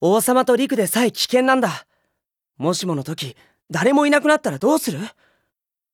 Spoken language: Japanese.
王様と陸でさえ危険なんだ。もしもの時誰もいなくなったらどうする？